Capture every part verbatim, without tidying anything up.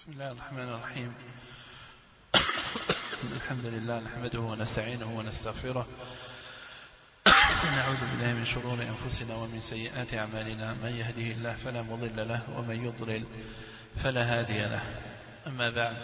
بسم الله الرحمن الرحيم. الحمد لله نحمده ونستعينه ونستغفره ونعوذ بالله من شرور أنفسنا ومن سيئات أعمالنا، من يهده الله فلا مضل له ومن يضلل فلا هادي له. أما بعد،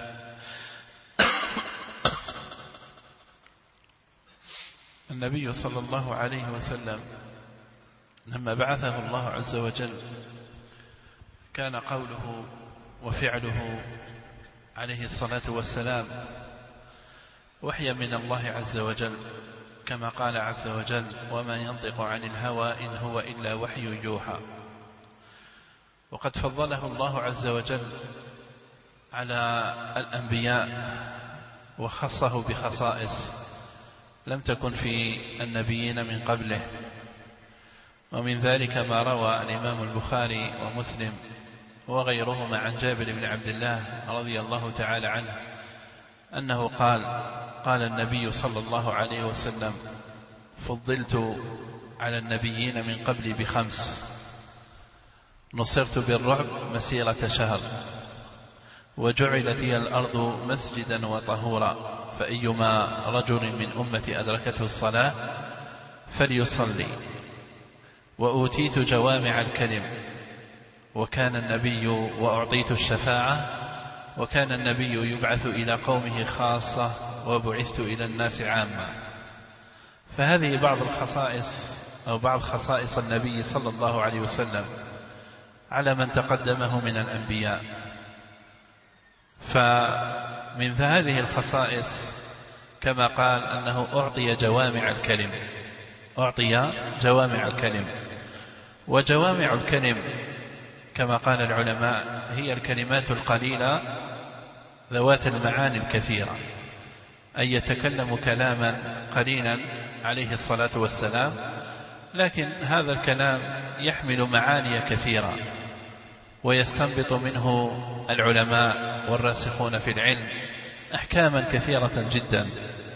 النبي صلى الله عليه وسلم لما بعثه الله عز وجل كان قوله وفعله عليه الصلاة والسلام وحيا من الله عز وجل، كما قال عز وجل: وما ينطق عن الهوى إن هو إلا وحي يوحى. وقد فضله الله عز وجل على الأنبياء وخصه بخصائص لم تكن في النبيين من قبله، ومن ذلك ما روى الإمام البخاري ومسلم وغيرهما عن جابر بن عبد الله رضي الله تعالى عنه أنه قال: قال النبي صلى الله عليه وسلم: فضلت على النبيين من قبلي بخمس: نصرت بالرعب مسيرة شهر، وجعلت لي الأرض مسجدا وطهورا، فأيما رجل من أمتي أدركته الصلاة فليصلي، وأوتيت جوامع الكلم، وكان النبي وأعطيت الشفاعة، وكان النبي يبعث إلى قومه خاصة، وبعثت إلى الناس عامة. فهذه بعض الخصائص أو بعض خصائص النبي صلى الله عليه وسلم على من تقدمه من الأنبياء. فمن هذه الخصائص كما قال أنه أعطي جوامع الكلم، أعطي جوامع الكلم. وجوامع الكلم كما قال العلماء هي الكلمات القليلة ذوات المعاني الكثيرة، أي يتكلم كلاما قليلا عليه الصلاة والسلام، لكن هذا الكلام يحمل معاني كثيرة، ويستنبط منه العلماء والراسخون في العلم أحكاما كثيرة جدا.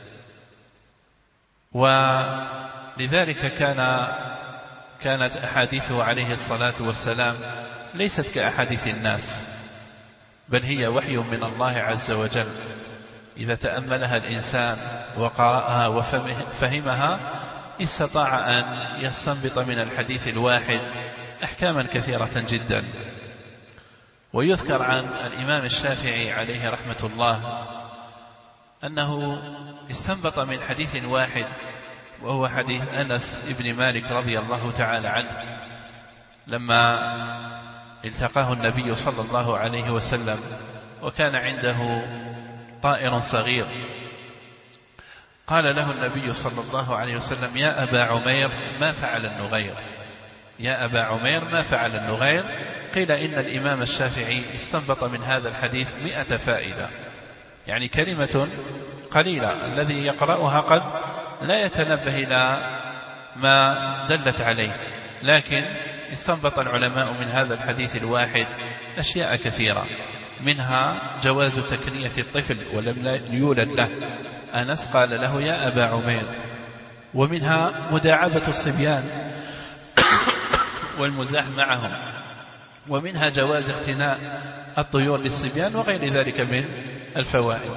ولذلك كان كانت أحاديثه عليه الصلاة والسلام ليست كأحاديث الناس، بل هي وحي من الله عز وجل. إذا تأملها الإنسان وقرأها وفهمها استطاع أن يستنبط من الحديث الواحد أحكاما كثيرة جدا. ويذكر عن الإمام الشافعي عليه رحمة الله أنه استنبط من حديث واحد، وهو حديث أنس بن مالك رضي الله تعالى عنه، لما التقاه النبي صلى الله عليه وسلم وكان عنده طائر صغير، قال له النبي صلى الله عليه وسلم: يا أبا عمير ما فعل النغير؟ يا أبا عمير ما فعل النغير؟ قيل إن الإمام الشافعي استنبط من هذا الحديث مئة فائدة، يعني كلمة قليلة الذي يقرأها قد لا يتنبه إلى ما دلت عليه، لكن استنبط العلماء من هذا الحديث الواحد أشياء كثيرة، منها جواز تكنية الطفل ولم يولد له، أنس قال له: يا أبا عمير. ومنها مداعبة الصبيان والمزاح معهم، ومنها جواز اقتناء الطيور للصبيان، وغير ذلك من الفوائد.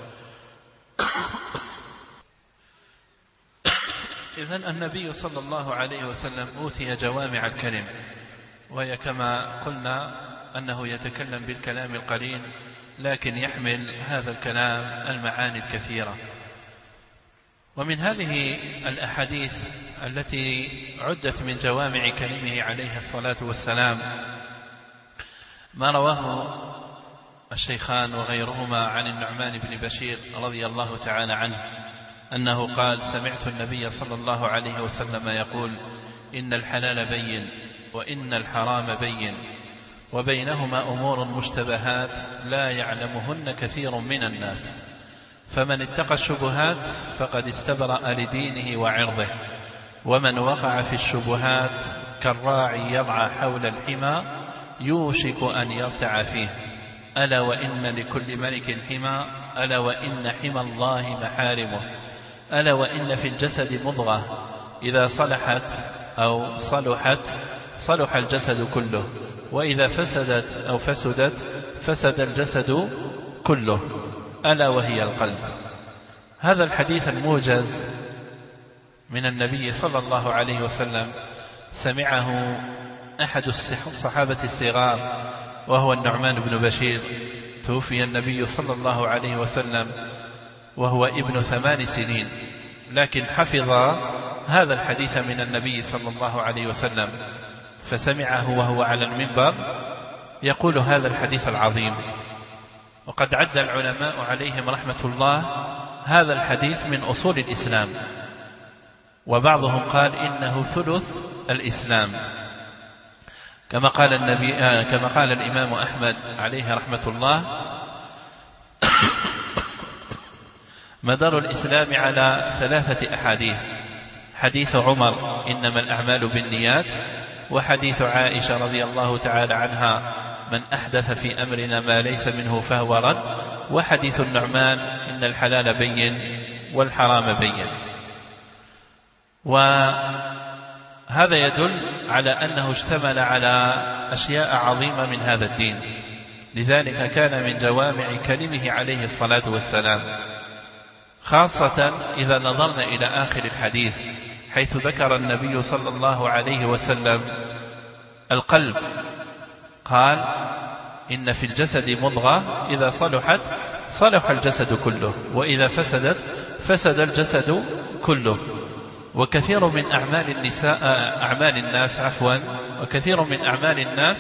إذن النبي صلى الله عليه وسلم أوتي جوامع الكلم، وهي كما قلنا أنه يتكلم بالكلام القليل لكن يحمل هذا الكلام المعاني الكثيرة. ومن هذه الأحاديث التي عدت من جوامع كلمه عليه الصلاة والسلام ما رواه الشيخان وغيرهما عن النعمان بن بشير رضي الله تعالى عنه أنه قال: سمعت النبي صلى الله عليه وسلم يقول: إن الحلال بين وإن الحرام بين وبينهما أمور مشتبهات لا يعلمهن كثير من الناس، فمن اتقى الشبهات فقد استبرأ لدينه وعرضه، ومن وقع في الشبهات كالراعي يرعى حول الحمى يوشك أن يرتع فيه، ألا وإن لكل ملك حمى، ألا وإن حمى الله محارمه، ألا وإن في الجسد مضغة إذا صلحت أو صلحت صلح الجسد كله، وإذا فسدت أو فسدت فسد الجسد كله ألا وهي القلب. هذا الحديث الموجز من النبي صلى الله عليه وسلم سمعه أحد الصحابة الصغار وهو النعمان بن بشير، توفي النبي صلى الله عليه وسلم وهو ابن ثمان سنين، لكن حفظ هذا الحديث من النبي صلى الله عليه وسلم، فسمعه وهو على المنبر يقول هذا الحديث العظيم. وقد عد العلماء عليهم رحمة الله هذا الحديث من أصول الإسلام، وبعضهم قال إنه ثلث الإسلام، كما قال النبي آه كما قال الإمام أحمد عليه رحمة الله: مدار الإسلام على ثلاثة أحاديث: حديث عمر إنما الأعمال بالنيات، وحديث عائشة رضي الله تعالى عنها من أحدث في أمرنا ما ليس منه فهو رد، وحديث النعمان إن الحلال بين والحرام بين. وهذا يدل على أنه اشتمل على أشياء عظيمة من هذا الدين، لذلك كان من جوامع كلمه عليه الصلاة والسلام، خاصة إذا نظرنا إلى آخر الحديث حيث ذكر النبي صلى الله عليه وسلم القلب، قال: إن في الجسد مضغة إذا صلحت صلح الجسد كله، وإذا فسدت فسد الجسد كله. وكثير من أعمال النساء أعمال الناس عفوا وكثير من أعمال الناس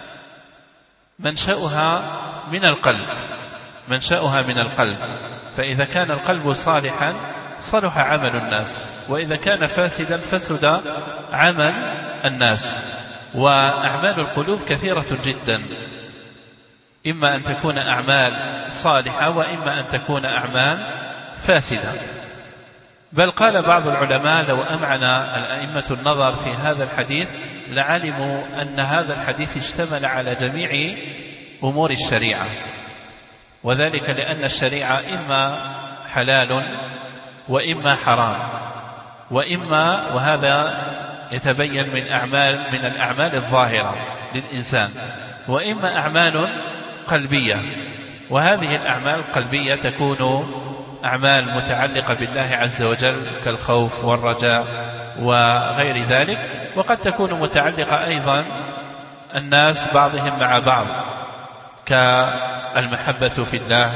منشأها من القلب منشأها من القلب فإذا كان القلب صالحا صلح عمل الناس، وإذا كان فاسدا فسد عمل الناس. وأعمال القلوب كثيرة جدا، إما أن تكون أعمال صالحة وإما أن تكون أعمال فاسدة. بل قال بعض العلماء: لو أمعنا الأئمة النظر في هذا الحديث لعلموا أن هذا الحديث اشتمل على جميع أمور الشريعة، وذلك لأن الشريعة إما حلال وإما حرام، وإما وهذا يتبين من أعمال من الأعمال الظاهرة للإنسان، وإما أعمال قلبية، وهذه الأعمال القلبية تكون أعمال متعلقة بالله عز وجل كالخوف والرجاء وغير ذلك، وقد تكون متعلقة أيضا الناس بعضهم مع بعض كالمحبة في الله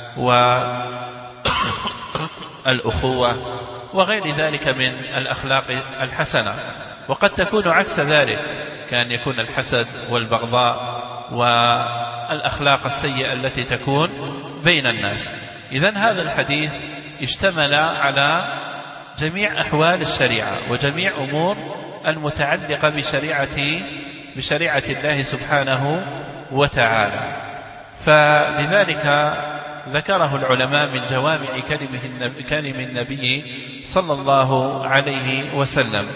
والأخوة وغير ذلك من الأخلاق الحسنة. وقد تكون عكس ذلك، كان يكون الحسد والبغضاء والأخلاق السيئة التي تكون بين الناس. إذن هذا الحديث اشتمل على جميع أحوال الشريعة وجميع أمور المتعلقة بشريعة بشريعة الله سبحانه وتعالى، فلذلك ذكره العلماء من جوامع كلمه كلم النبي صلى الله عليه وسلم.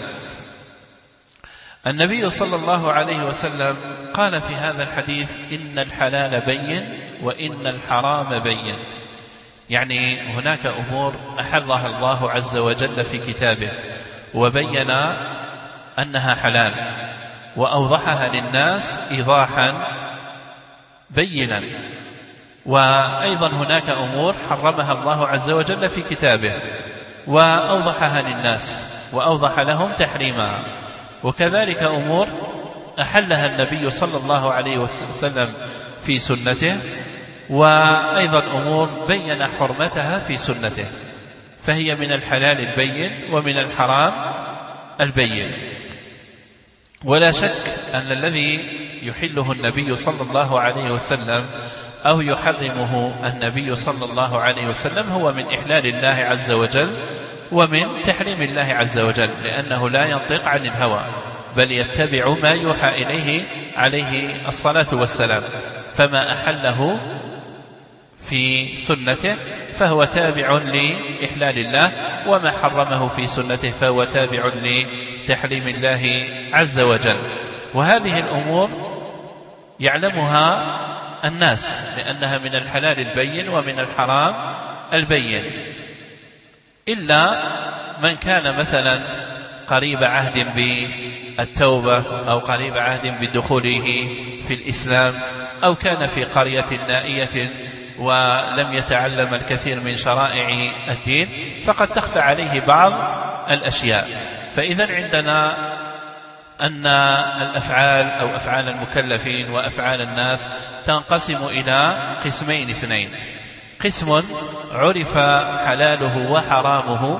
النبي صلى الله عليه وسلم قال في هذا الحديث: إن الحلال بين وإن الحرام بين، يعني هناك أمور أحلها الله عز وجل في كتابه وبين أنها حلال وأوضحها للناس إيضاحا بينا، وأيضا هناك أمور حرمها الله عز وجل في كتابه وأوضحها للناس وأوضح لهم تحريمها، وكذلك أمور أحلها النبي صلى الله عليه وسلم في سنته، وأيضا أمور بين حرمتها في سنته، فهي من الحلال البين ومن الحرام البين. ولا شك أن الذي يحله النبي صلى الله عليه وسلم أو يحرمه النبي صلى الله عليه وسلم هو من إحلال الله عز وجل ومن تحريم الله عز وجل، لأنه لا ينطق عن الهوى بل يتبع ما يوحى إليه عليه الصلاة والسلام، فما أحله في سنته فهو تابع لإحلال الله، وما حرمه في سنته فهو تابع لتحريم الله عز وجل. وهذه الأمور يعلمها الناس لأنها من الحلال البين ومن الحرام البين، إلا من كان مثلا قريب عهد بالتوبة أو قريب عهد بدخوله في الإسلام، أو كان في قرية نائية ولم يتعلم الكثير من شرائع الدين، فقد تخفى عليه بعض الأشياء. فإذا عندنا أن الأفعال أو أفعال المكلفين وأفعال الناس تنقسم إلى قسمين اثنين: قسم عرف حلاله وحرامه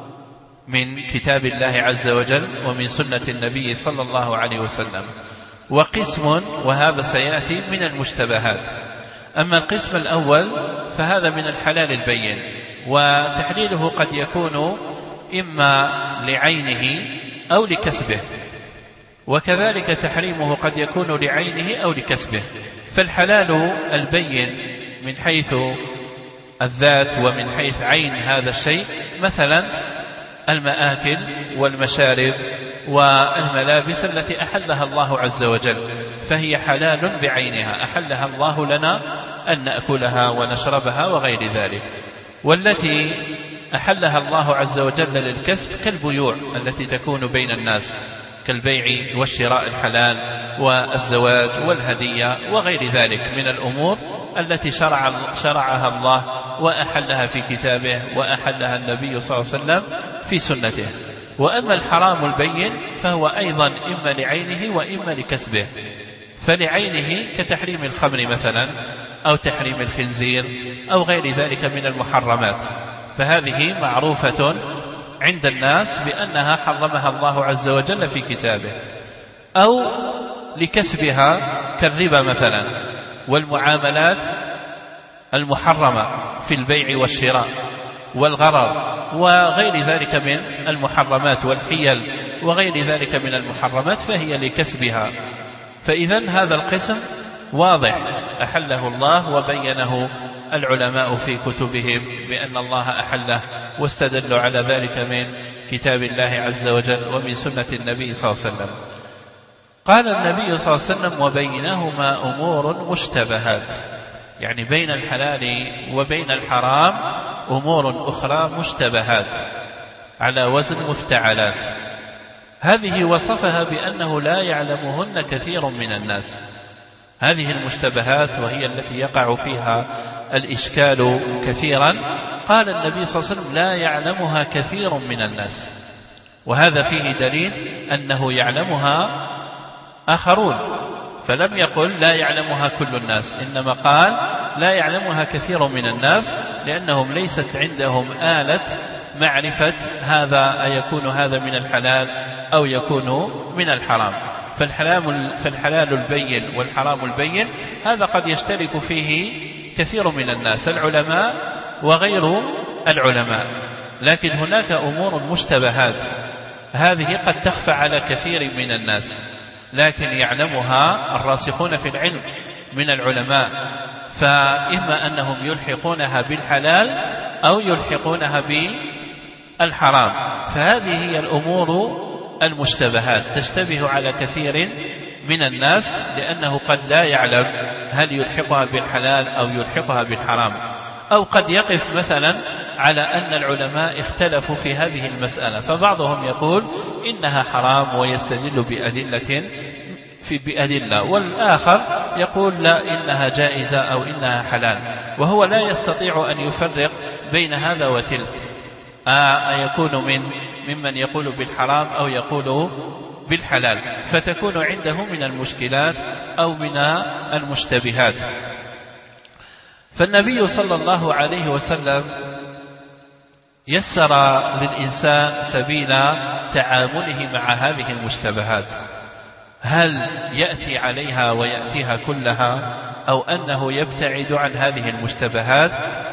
من كتاب الله عز وجل ومن سنة النبي صلى الله عليه وسلم، وقسم وهذا سيأتي من المشتبهات. أما القسم الأول فهذا من الحلال البين، وتحليله قد يكون إما لعينه أو لكسبه، وكذلك تحريمه قد يكون لعينه أو لكسبه. فالحلال البين من حيث الذات ومن حيث عين هذا الشيء، مثلا المآكل والمشارب والملابس التي أحلها الله عز وجل، فهي حلال بعينها، أحلها الله لنا أن نأكلها ونشربها وغير ذلك. والتي أحلها الله عز وجل للكسب كالبيوع التي تكون بين الناس، كالبيع والشراء الحلال والزواج والهدية وغير ذلك من الأمور التي شرع شرعها الله وأحلها في كتابه وأحلها النبي صلى الله عليه وسلم في سنته. وأما الحرام البين فهو أيضا إما لعينه وإما لكسبه. فلعينه كتحريم الخمر مثلا، أو تحريم الخنزير أو غير ذلك من المحرمات، فهذه معروفة عند الناس بأنها حرمها الله عز وجل في كتابه. أو لكسبها كالربا مثلا والمعاملات المحرمة في البيع والشراء والغرر وغير ذلك من المحرمات والحيل وغير ذلك من المحرمات، فهي لكسبها. فإذا هذا القسم واضح أحله الله وبينه العلماء في كتبهم بأن الله أحله، واستدلوا على ذلك من كتاب الله عز وجل ومن سنة النبي صلى الله عليه وسلم. قال النبي صلى الله عليه وسلم: وبينهما أمور مشتبهات، يعني بين الحلال وبين الحرام أمور أخرى مشتبهات على وزن مفتعلات. هذه وصفها بأنه لا يعلمهن كثير من الناس. هذه المشتبهات وهي التي يقع فيها الإشكال كثيرا، قال النبي صلى الله عليه وسلم: لا يعلمها كثير من الناس. وهذا فيه دليل أنه يعلمها آخرون، فلم يقل لا يعلمها كل الناس، إنما قال لا يعلمها كثير من الناس، لأنهم ليست عندهم آلة معرفة هذا أيكون هذا من الحلال أو يكون من الحرام. فالحلال, فالحلال البين والحرام البين هذا قد يشترك فيه كثير من الناس، العلماء وغير العلماء. لكن هناك أمور مشتبهات، هذه قد تخفى على كثير من الناس، لكن يعلمها الراسخون في العلم من العلماء، فإما أنهم يلحقونها بالحلال أو يلحقونها بالحرام. فهذه هي الأمور المشتبهات، تشتبه على كثير من الناس، لأنه قد لا يعلم هل يلحقها بالحلال أو يلحقها بالحرام، أو قد يقف مثلا على أن العلماء اختلفوا في هذه المسألة، فبعضهم يقول إنها حرام ويستدل بأدلة في بأدلة، والآخر يقول لا إنها جائزة أو إنها حلال، وهو لا يستطيع أن يفرق بين هذا وتلك، أيكون من ممن يقول بالحرام أو يقول بالحلال، فتكون عنده من المشكلات أو من المشتبهات. فالنبي صلى الله عليه وسلم يسر للإنسان سبيل تعامله مع هذه المشتبهات، هل يأتي عليها ويأتيها كلها، أو أنه يبتعد عن هذه المشتبهات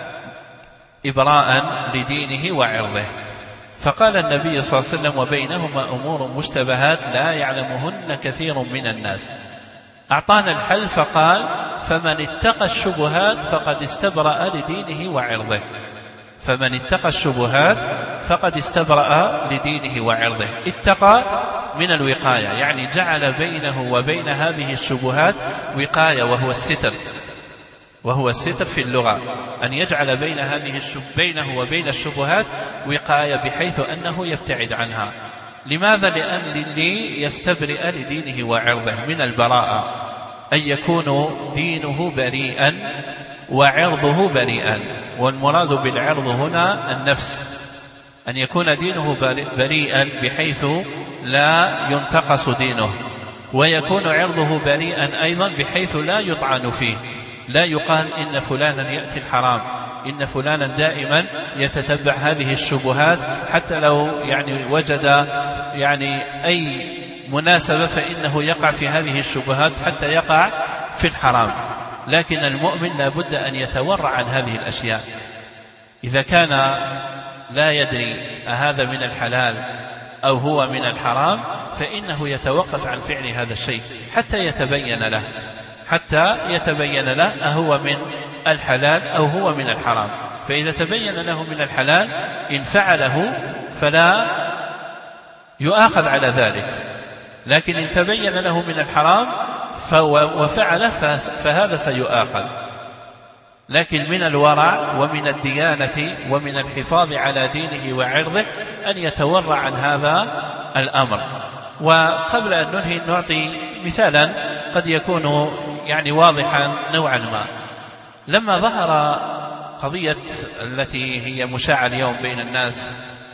إبراء لدينه وعرضه. فقال النبي صلى الله عليه وسلم: وبينهما أمور مشتبهات لا يعلمهن كثير من الناس. أعطانا الحل فقال: فمن اتقى الشبهات فقد استبرأ لدينه وعرضه. فمن اتقى الشبهات فقد استبرأ لدينه وعرضه. اتقى من الوقاية، يعني جعل بينه وبين هذه الشبهات وقاية، وهو الستر، وهو الستر في اللغة، أن يجعل بين هذه الشب بينه وبين الشبهات وقاية، بحيث أنه يبتعد عنها. لماذا؟ لأن ليستبرئ لدينه وعرضه من البراءة، أن يكون دينه بريئا وعرضه بريئا. والمراد بالعرض هنا النفس، أن يكون دينه بريئا بحيث لا ينتقص دينه، ويكون عرضه بريئا أيضا بحيث لا يطعن فيه، لا يقال إن فلانا يأتي الحرام، إن فلانا دائما يتتبع هذه الشبهات، حتى لو يعني وجد يعني أي مناسبة فإنه يقع في هذه الشبهات حتى يقع في الحرام. لكن المؤمن لا بد أن يتورع عن هذه الأشياء. إذا كان لا يدري أهذا من الحلال أو هو من الحرام فإنه يتوقف عن فعل هذا الشيء حتى يتبين له حتى يتبين له أهو من الحلال أو هو من الحرام. فإذا تبين له من الحلال إن فعله فلا يؤاخذ على ذلك، لكن إن تبين له من الحرام وفعله فهذا سيؤاخذ. لكن من الورع ومن الديانة ومن الحفاظ على دينه وعرضه أن يتورع عن هذا الأمر. وقبل أن ننهي نعطي مثالا قد يكون يعني واضحا نوعا ما. لما ظهر قضية التي هي مشاعة اليوم بين الناس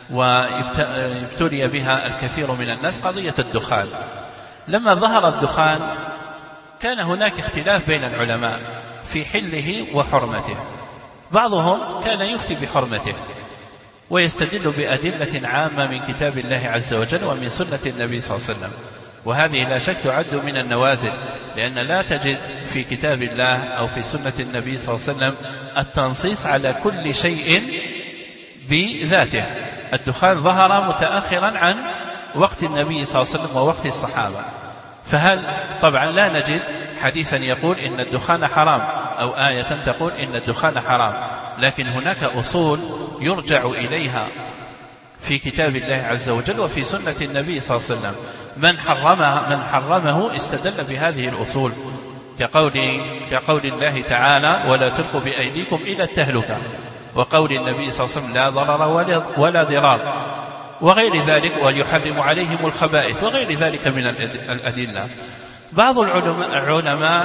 ويبتلي بها الكثير من الناس، قضية الدخان، لما ظهر الدخان كان هناك اختلاف بين العلماء في حله وحرمته. بعضهم كان يفتي بحرمته ويستدل بأدلة عامة من كتاب الله عز وجل ومن سنة النبي صلى الله عليه وسلم، وهذه لا شك تعد من النوازل، لأن لا تجد في كتاب الله أو في سنة النبي صلى الله عليه وسلم التنصيص على كل شيء بذاته. الدخان ظهر متأخرا عن وقت النبي صلى الله عليه وسلم ووقت الصحابة، فهل طبعا لا نجد حديثا يقول إن الدخان حرام أو آية تقول إن الدخان حرام، لكن هناك أصول يرجع إليها في كتاب الله عز وجل وفي سنة النبي صلى الله عليه وسلم. من حرمه, من حرمه استدل بهذه الأصول، كقول, كقول الله تعالى ولا تلقوا بأيديكم إلى التهلكة، وقول النبي صلى الله عليه وسلم لا ضرر ولا, ولا ضرار، وغير ذلك، ويحرم عليهم الخبائث، وغير ذلك من الأدلة. بعض العلماء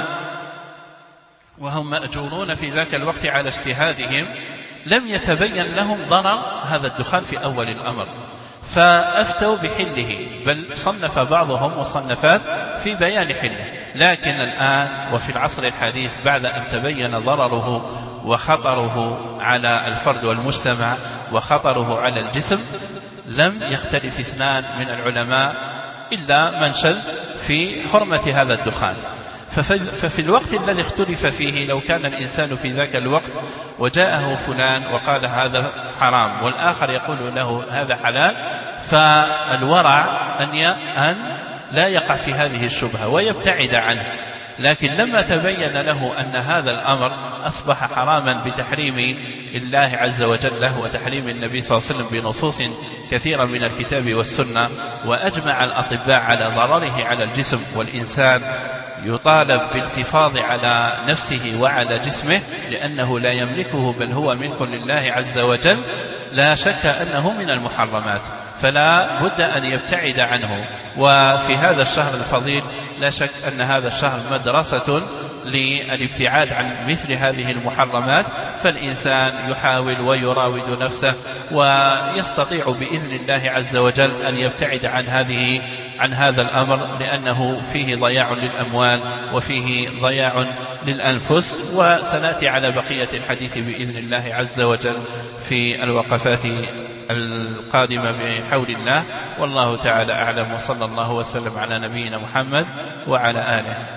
وهم مأجورون في ذاك الوقت على اجتهادهم لم يتبين لهم ضرر هذا الدخان في أول الأمر فأفتوا بحله، بل صنف بعضهم مصنفات في بيان حله. لكن الآن وفي العصر الحديث بعد أن تبين ضرره وخطره على الفرد والمجتمع وخطره على الجسم لم يختلف اثنان من العلماء إلا من شذ في حرمة هذا الدخان. ففي الوقت الذي اختلف فيه لو كان الإنسان في ذاك الوقت وجاءه فلان وقال هذا حرام والآخر يقول له هذا حلال، فالورع أن لا يقع في هذه الشبهة ويبتعد عنه. لكن لما تبين له أن هذا الأمر أصبح حراما بتحريم الله عز وجل له وتحريم النبي صلى الله عليه وسلم بنصوص كثيرة من الكتاب والسنة، وأجمع الأطباء على ضرره على الجسم، والإنسان يطالب بالحفاظ على نفسه وعلى جسمه لأنه لا يملكه بل هو ملك لله عز وجل، لا شك أنه من المحرمات، فلا بد أن يبتعد عنه. وفي هذا الشهر الفضيل لا شك أن هذا الشهر مدرسة للابتعاد عن مثل هذه المحرمات، فالإنسان يحاول ويراود نفسه ويستطيع بإذن الله عز وجل أن يبتعد عن هذه عن هذا الأمر، لأنه فيه ضياع للأموال وفيه ضياع للأنفس. وسنأتي على بقية الحديث بإذن الله عز وجل في الوقفات القادمة بحول الله، والله تعالى أعلم، وصلى الله وسلم على نبينا محمد وعلى آله.